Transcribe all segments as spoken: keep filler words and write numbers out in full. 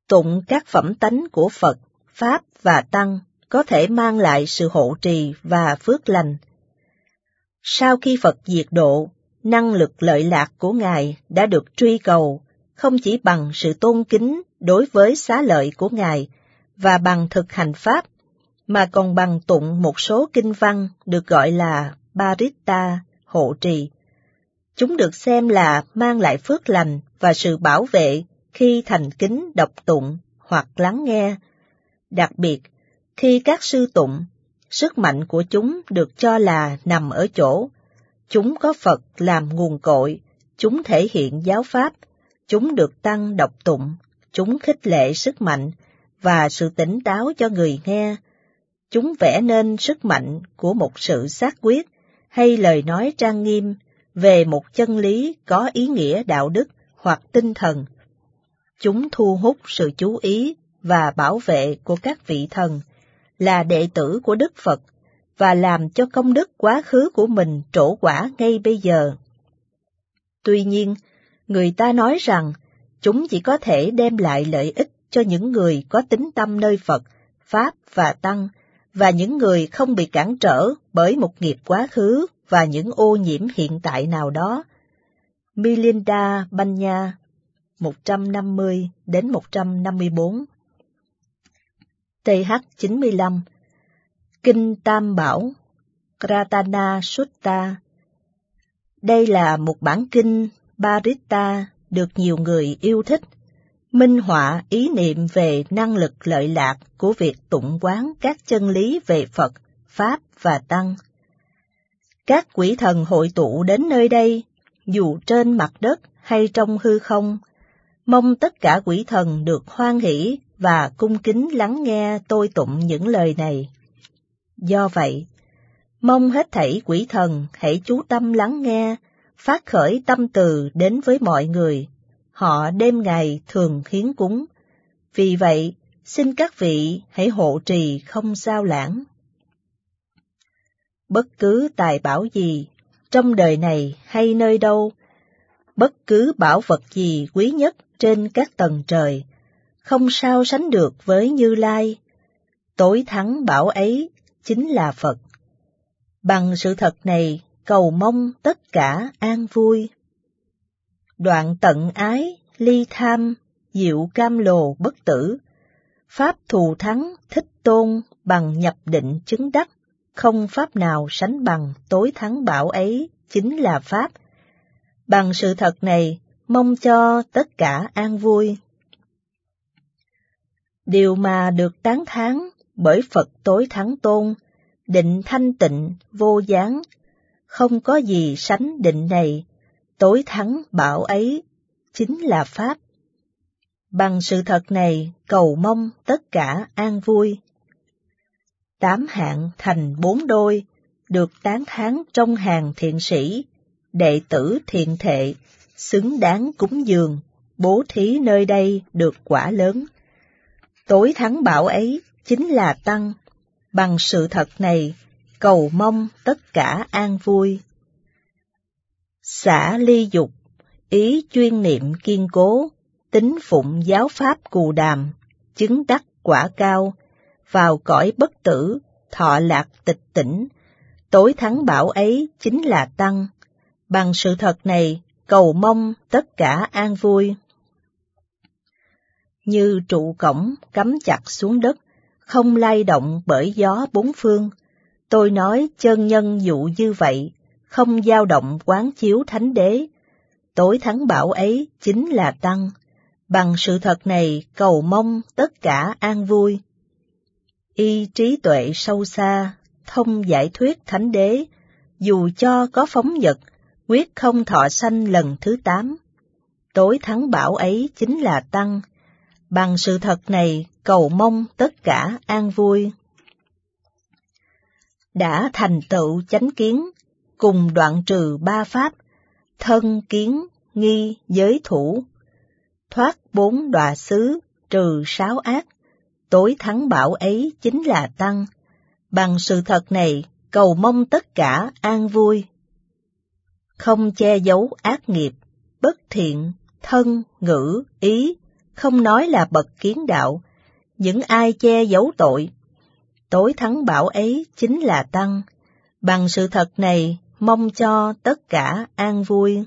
Tụng các phẩm tánh của Phật, Pháp và Tăng có thể mang lại sự hộ trì và phước lành. Sau khi Phật diệt độ, năng lực lợi lạc của Ngài đã được truy cầu, không chỉ bằng sự tôn kính đối với xá lợi của Ngài và bằng thực hành Pháp, mà còn bằng tụng một số kinh văn được gọi là Paritta, hộ trì. Chúng được xem là mang lại phước lành và sự bảo vệ khi thành kính đọc tụng hoặc lắng nghe. Đặc biệt, khi các sư tụng, sức mạnh của chúng được cho là nằm ở chỗ chúng có Phật làm nguồn cội, chúng thể hiện giáo pháp, chúng được tăng đọc tụng, chúng khích lệ sức mạnh và sự tỉnh táo cho người nghe. Chúng vẽ nên sức mạnh của một sự xác quyết hay lời nói trang nghiêm về một chân lý có ý nghĩa đạo đức hoặc tinh thần. Chúng thu hút sự chú ý và bảo vệ của các vị thần là đệ tử của Đức Phật và làm cho công đức quá khứ của mình trổ quả ngay bây giờ. Tuy nhiên, người ta nói rằng chúng chỉ có thể đem lại lợi ích cho những người có tín tâm nơi Phật, Pháp và Tăng, và những người không bị cản trở bởi một nghiệp quá khứ và những ô nhiễm hiện tại nào đó. Milinda Banya, một trăm năm mươi đến một trăm năm mươi bốn. T H chín mươi lăm. Kinh Tam Bảo, Kratana Sutta. Đây là một bản kinh Paritta được nhiều người yêu thích, minh họa ý niệm về năng lực lợi lạc của việc tụng quán các chân lý về Phật, Pháp và Tăng. Các quỷ thần hội tụ đến nơi đây, dù trên mặt đất hay trong hư không, mong tất cả quỷ thần được hoan hỷ và cung kính lắng nghe tôi tụng những lời này. Do vậy, mong hết thảy quỷ thần hãy chú tâm lắng nghe, phát khởi tâm từ đến với mọi người. Họ đêm ngày thường hiến cúng. Vì vậy, xin các vị hãy hộ trì không sao lãng. Bất cứ tài bảo gì, trong đời này hay nơi đâu, bất cứ bảo vật gì quý nhất trên các tầng trời, không sao sánh được với Như Lai. Tối thắng bảo ấy chính là Phật. Bằng sự thật này, cầu mong tất cả an vui. Đoạn tận ái, ly tham, diệu cam lồ bất tử. Pháp thù thắng, thích tôn, bằng nhập định chứng đắc. Không pháp nào sánh bằng tối thắng bảo ấy chính là Pháp. Bằng sự thật này, mong cho tất cả an vui. Điều mà được tán thán bởi Phật tối thắng tôn, định thanh tịnh, vô gián, không có gì sánh định này, tối thắng bảo ấy chính là Pháp. Bằng sự thật này, cầu mong tất cả an vui. Tám hạng thành bốn đôi, được tán thán trong hàng thiện sĩ, đệ tử thiện thệ, xứng đáng cúng dường, bố thí nơi đây được quả lớn. Tối thắng bảo ấy chính là Tăng. Bằng sự thật này, cầu mong tất cả an vui. Xả ly dục, ý chuyên niệm kiên cố, tín phụng giáo pháp cù đàm, chứng đắc quả cao, vào cõi bất tử, thọ lạc tịch tỉnh. Tối thắng bảo ấy chính là Tăng. Bằng sự thật này, cầu mong tất cả an vui. Như trụ cổng cắm chặt xuống đất, không lay động bởi gió bốn phương. Tôi nói chân nhân dụ như vậy, không dao động quán chiếu thánh đế. Tối thắng bảo ấy chính là Tăng. Bằng sự thật này, cầu mong tất cả an vui. Y trí tuệ sâu xa, thông giải thuyết thánh đế, dù cho có phóng dật, quyết không thọ sanh lần thứ tám. Tối thắng bảo ấy chính là Tăng. Bằng sự thật này, cầu mong tất cả an vui. Đã thành tựu chánh kiến, cùng đoạn trừ ba pháp, thân kiến, nghi, giới thủ, thoát bốn đọa xứ, trừ sáu ác. Tối thắng bảo ấy chính là Tăng. Bằng sự thật này, cầu mong tất cả an vui. Không che giấu ác nghiệp, bất thiện, thân, ngữ, ý, không nói là bậc kiến đạo, những ai che giấu tội. Tối thắng bảo ấy chính là Tăng, bằng sự thật này mong cho tất cả an vui.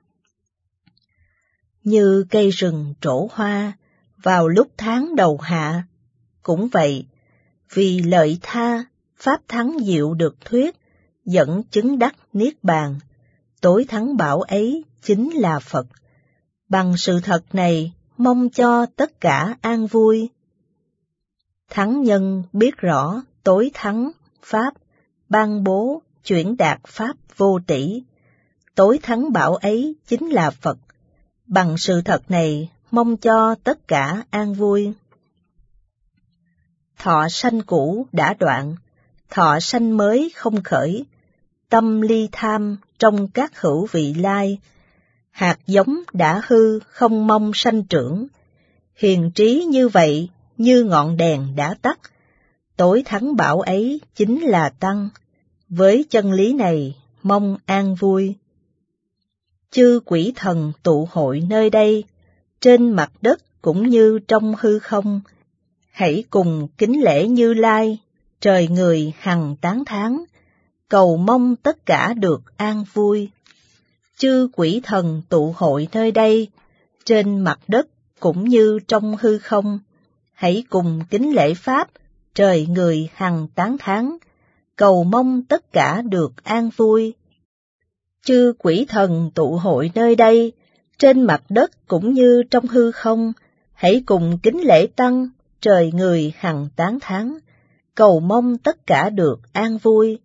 Như cây rừng trổ hoa vào lúc tháng đầu hạ, cũng vậy, vì lợi tha, pháp thắng diệu được thuyết, dẫn chứng đắc niết bàn, tối thắng bảo ấy chính là Phật. Bằng sự thật này mong cho tất cả an vui. Thắng nhân biết rõ tối thắng pháp, ban bố chuyển đạt pháp vô tỷ, tối thắng bảo ấy chính là Phật. Bằng sự thật này mong cho tất cả an vui. Thọ sanh cũ đã đoạn, thọ sanh mới không khởi, tâm ly tham trong các hữu vị lai, hạt giống đã hư không mong sanh trưởng, hiền trí như vậy như ngọn đèn đã tắt, tối thắng bảo ấy chính là Tăng, với chân lý này mong an vui. Chư quỷ thần tụ hội nơi đây, trên mặt đất cũng như trong hư không, hãy cùng kính lễ Như Lai, trời người hằng tán thán, cầu mong tất cả được an vui. Chư quỷ thần tụ hội nơi đây, trên mặt đất cũng như trong hư không, hãy cùng kính lễ Pháp, trời người hằng tán thán, cầu mong tất cả được an vui. Chư quỷ thần tụ hội nơi đây, trên mặt đất cũng như trong hư không, hãy cùng kính lễ Tăng, trời người hằng tán thán, cầu mong tất cả được an vui.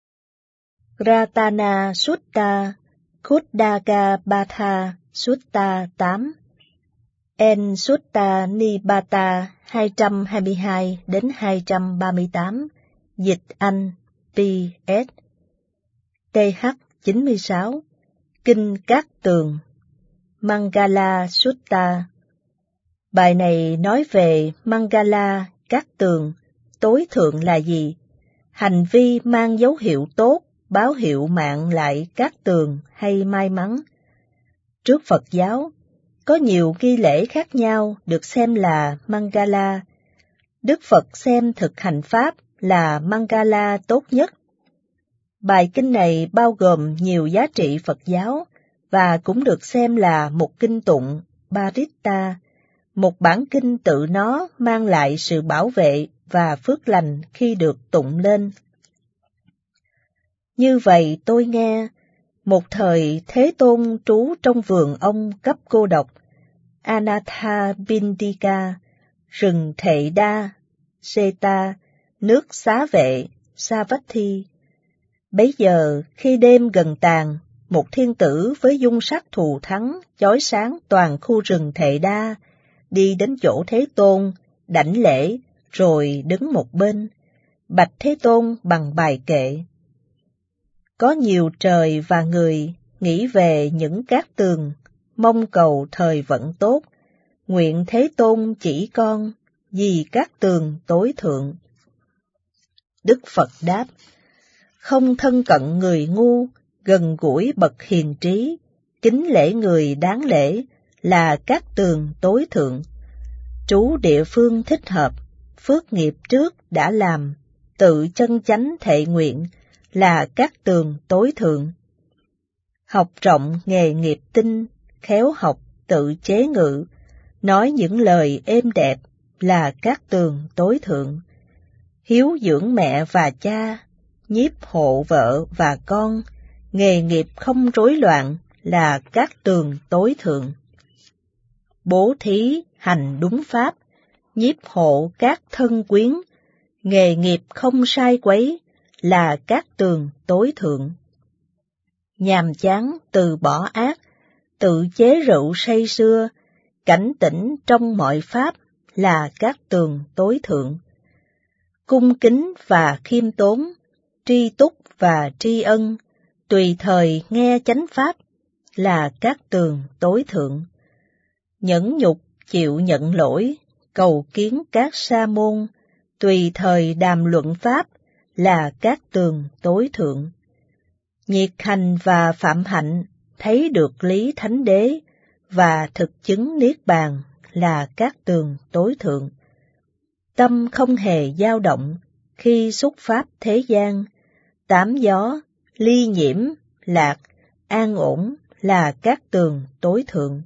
Ratana Sutta, Khuddaka Batha Sutta tám, En Sutta Nibata hai trăm hai mươi hai đến hai trăm ba mươi tám, dịch Anh, pê ét. tê hát chín mươi sáu, Kinh Cát Tường, Mangala Sutta. Bài này nói về Mangala, Cát Tường, tối thượng là gì? Hành vi mang dấu hiệu tốt, báo hiệu mạng lại cát tường hay may mắn. Trước Phật giáo, có nhiều nghi lễ khác nhau được xem là Mangala. Đức Phật xem thực hành Pháp là Mangala tốt nhất. Bài kinh này bao gồm nhiều giá trị Phật giáo và cũng được xem là một kinh tụng, Paritta, một bản kinh tự nó mang lại sự bảo vệ và phước lành khi được tụng lên. Như vậy tôi nghe, một thời Thế Tôn trú trong vườn ông cấp cô độc, Anathapindika, rừng Thệ Đa, Seta, nước Xá Vệ, Savatthi. Bấy giờ, khi đêm gần tàn, một thiên tử với dung sắc thù thắng, chói sáng toàn khu rừng Thệ Đa, đi đến chỗ Thế Tôn, đảnh lễ, rồi đứng một bên, bạch Thế Tôn bằng bài kệ. Có nhiều trời và người nghĩ về những cát tường, mong cầu thời vận tốt, nguyện Thế Tôn chỉ con, vì cát tường tối thượng. Đức Phật đáp, không thân cận người ngu, gần gũi bậc hiền trí, kính lễ người đáng lễ, là cát tường tối thượng. Trú địa phương thích hợp, phước nghiệp trước đã làm, tự chân chánh thệ nguyện, là cát tường tối thượng. Học rộng nghề nghiệp tinh, khéo học tự chế ngự, nói những lời êm đẹp, là cát tường tối thượng. Hiếu dưỡng mẹ và cha, nhiếp hộ vợ và con, nghề nghiệp không rối loạn, là cát tường tối thượng. Bố thí hành đúng pháp, nhiếp hộ các thân quyến, nghề nghiệp không sai quấy, là cát tường tối thượng. Nhàm chán từ bỏ ác, tự chế rượu say sưa, cảnh tỉnh trong mọi pháp, là cát tường tối thượng. Cung kính và khiêm tốn, tri túc và tri ân, tùy thời nghe chánh pháp, là cát tường tối thượng. Nhẫn nhục chịu nhận lỗi, cầu kiến các sa môn, tùy thời đàm luận pháp, là cát tường tối thượng. Nhiệt hành và phạm hạnh, thấy được lý thánh đế, và thực chứng niết bàn, là cát tường tối thượng. Tâm không hề dao động khi xúc pháp thế gian, tám gió, ly nhiễm, lạc, an ổn là cát tường tối thượng.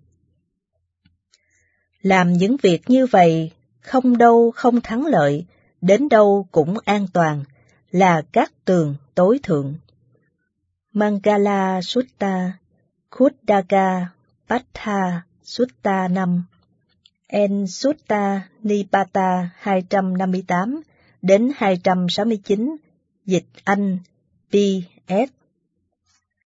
Làm những việc như vậy, không đâu không thắng lợi, đến đâu cũng an toàn, là cát tường tối thượng. Mangala Sutta, Khuddaka Patha Sutta năm, En Sutta Nipata hai trăm năm mươi tám đến hai trăm sáu mươi chín, dịch Anh, P S